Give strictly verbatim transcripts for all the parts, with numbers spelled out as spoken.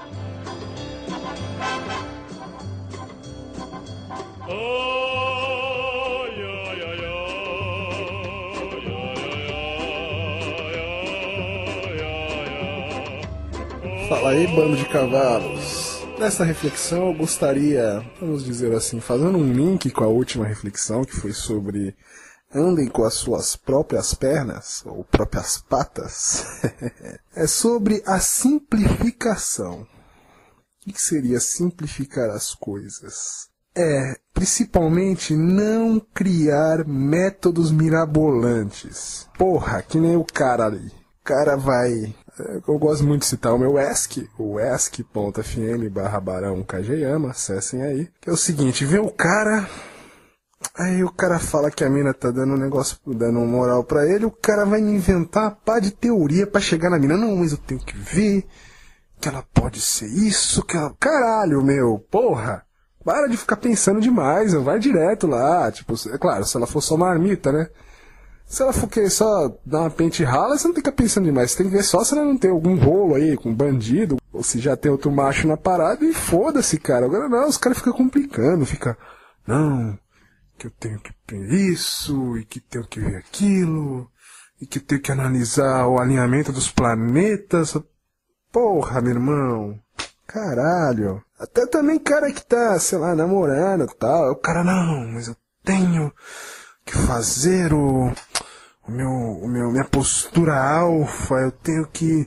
Fala aí, bando de cavalos. Nessa reflexão eu gostaria, vamos dizer assim, fazendo um link com a última reflexão, que foi sobre andem com as suas próprias pernas, ou próprias patas, é sobre a simplificação. O que seria simplificar as coisas? É, principalmente, não criar métodos mirabolantes. Porra, que nem o cara ali. O cara vai... Eu gosto muito de citar o meu ESC, o esc.fm barra barão Kageyama, acessem aí. Que é o seguinte, vê o cara... Aí o cara fala que a mina tá dando um negócio, dando um moral pra ele, o cara vai inventar uma pá de teoria pra chegar na mina. Não, mas eu tenho que ver que ela pode ser isso, que ela... Caralho, meu, porra! Para de ficar pensando demais, vai direto lá. Tipo, é claro, se ela for só marmita, né? Se ela for querer só dar uma pente rala, você não tem que ficar pensando demais. Você tem que ver só se ela não tem algum rolo aí com bandido, ou se já tem outro macho na parada, e foda-se, cara. Agora não, os caras ficam complicando, fica... Não, que eu tenho que ver isso, e que tenho que ver aquilo, e que eu tenho que analisar o alinhamento dos planetas. Porra, meu irmão. Caralho. Até também cara que tá, sei lá, namorando e tal. O cara, não, mas eu tenho... que fazer o, o meu, o meu, minha postura alfa, eu tenho que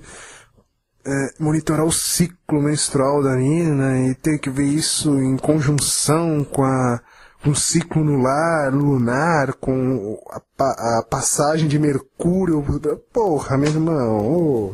é, monitorar o ciclo menstrual da mina e tenho que ver isso em conjunção com, a, com o ciclo lunar, lunar, com a, a passagem de Mercúrio. Porra, meu irmão, oh,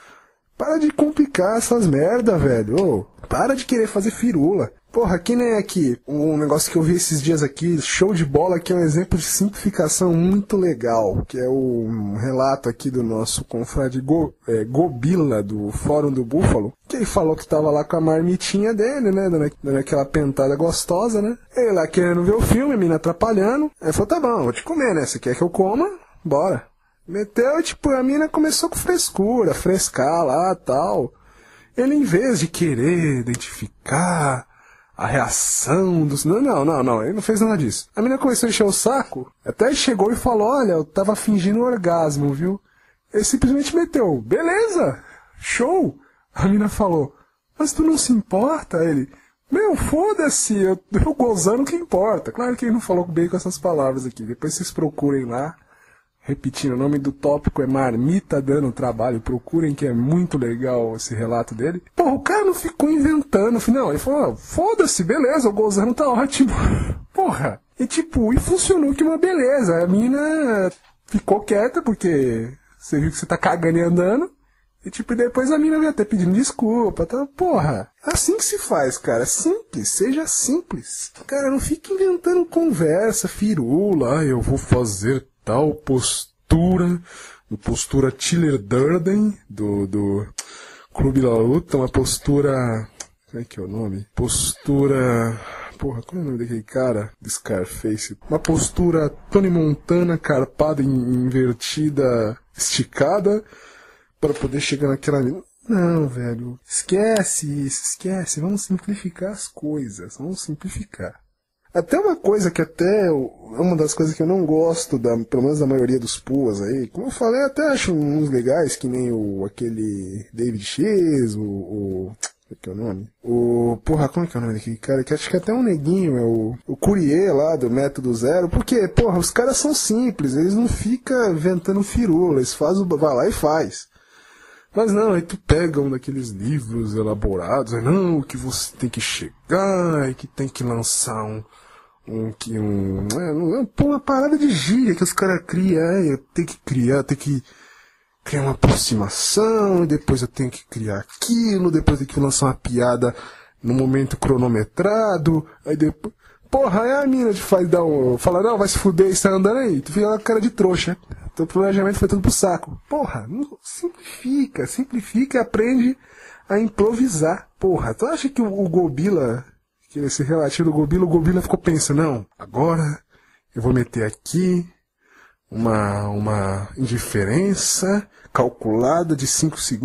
para de complicar essas merda, velho. Oh, para de querer fazer firula. Porra, que nem aqui, um negócio que eu vi esses dias aqui, show de bola, que é um exemplo de simplificação muito legal, que é o um relato aqui do nosso confrade Go, é, Gobila, do Fórum do Búfalo, que ele falou que tava lá com a marmitinha dele, né, dando, dando aquela pentada gostosa, né, ele lá querendo ver o filme, a mina atrapalhando, aí falou, tá bom, vou te comer, né, você quer que eu coma? Bora. Meteu e, tipo, a mina começou com frescura, frescar lá, tal. Ele, em vez de querer identificar a reação dos... Não, não, não, não, ele não fez nada disso. A menina começou a encher o saco, até chegou e falou, olha, eu tava fingindo orgasmo, viu? Ele simplesmente meteu, beleza, show. A menina falou, mas tu não se importa? Ele, meu, foda-se, eu, eu gozando que importa. Claro que ele não falou bem com essas palavras aqui, depois vocês procurem lá. Repetindo, o nome do tópico é Marmita Dando Trabalho. Procurem que é muito legal esse relato dele. Porra, o cara não ficou inventando. Não, ele falou, foda-se, beleza, o gozando tá ótimo. Porra. E tipo, e funcionou que uma beleza. A mina ficou quieta porque você viu que você tá cagando e andando. E tipo, depois a mina veio até pedindo desculpa. Tá? Porra, é assim que se faz, cara. Simples, seja simples. Cara, não fique inventando conversa, firula. Ah, eu vou fazer tal postura, postura Tiller Durden, do, do Clube da Luta, uma postura, como é que é o nome? Postura, porra, qual é o nome daquele cara? Do Scarface. Uma postura Tony Montana, carpada, invertida, esticada, para poder chegar naquela... Não, velho, esquece isso, esquece, vamos simplificar as coisas, vamos simplificar. Até uma coisa que até é uma das coisas que eu não gosto, da, pelo menos da maioria dos puas aí, como eu falei, até acho uns legais, que nem o aquele David X, o, o como é que é o nome? O, porra, como é que é o nome daquele cara? Que acho que até um neguinho, é o, o Courier lá do Método Zero, porque, porra, os caras são simples, eles não ficam inventando firula, eles fazem, vai lá e faz. Mas não, aí tu pega um daqueles livros elaborados, aí não, que você tem que chegar, e que tem que lançar um, um, que um, é, pô, uma parada de gíria que os caras criam, é, eu tenho que criar, tem que criar uma aproximação, e depois eu tenho que criar aquilo, depois eu tenho que lançar uma piada no momento cronometrado, aí depois, porra, aí a mina te faz dar um, fala, não, vai se fuder, e sai andando aí, tu fica uma cara de trouxa. Teu planejamento foi tudo pro saco. Porra, não, simplifica, simplifica e aprende a improvisar. Porra, tu acha que o, o Gobila, que esse relativo do Gobila, o Gobila ficou pensando, não, agora eu vou meter aqui uma, uma indiferença calculada de cinco segundos. Não,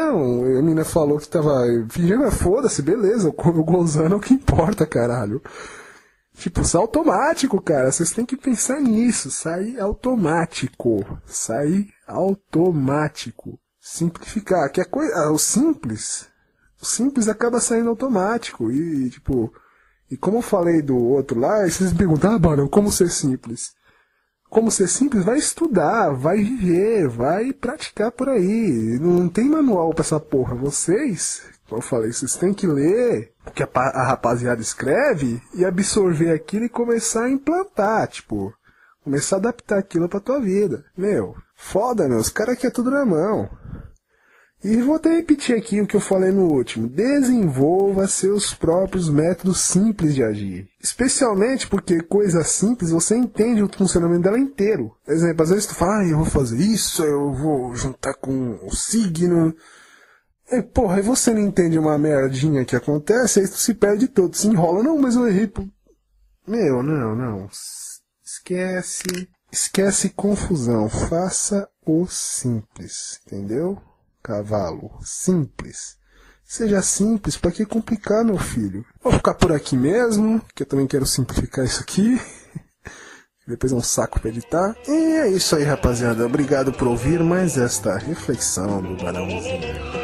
Não, a menina falou que tava fingindo, foda-se, beleza, eu gozando é o que importa, caralho. Tipo, isso é automático, cara, vocês têm que pensar nisso, sair automático, sair automático. Simplificar, que é coisa, o simples, o simples acaba saindo automático, e tipo, e como eu falei do outro lá, vocês me perguntam, ah, mano, como ser simples? Como ser simples? Vai estudar, vai viver, vai praticar por aí. Não tem manual pra essa porra. Vocês, como eu falei, vocês têm que ler o que a, a rapaziada escreve e absorver aquilo e começar a implantar, tipo, começar a adaptar aquilo pra tua vida. Meu, foda, meu, os caras aqui é tudo na mão. E vou até repetir aqui o que eu falei no último. Desenvolva seus próprios métodos simples de agir. Especialmente porque coisa simples você entende o funcionamento dela inteiro. Por exemplo, às vezes tu fala, ah, eu vou fazer isso, eu vou juntar com o signo. E, porra, aí você não entende uma merdinha que acontece, aí tu se perde todo, se enrola. Não, mas eu errei. Pô. Meu, não, não. Esquece. Esquece confusão. Faça o simples, entendeu? Cavalo, simples. Seja simples, pra que complicar, meu filho? Vou ficar por aqui mesmo, que eu também quero simplificar isso aqui. Depois é um saco pra editar. E é isso aí, rapaziada. Obrigado por ouvir mais esta reflexão do Barãozinho.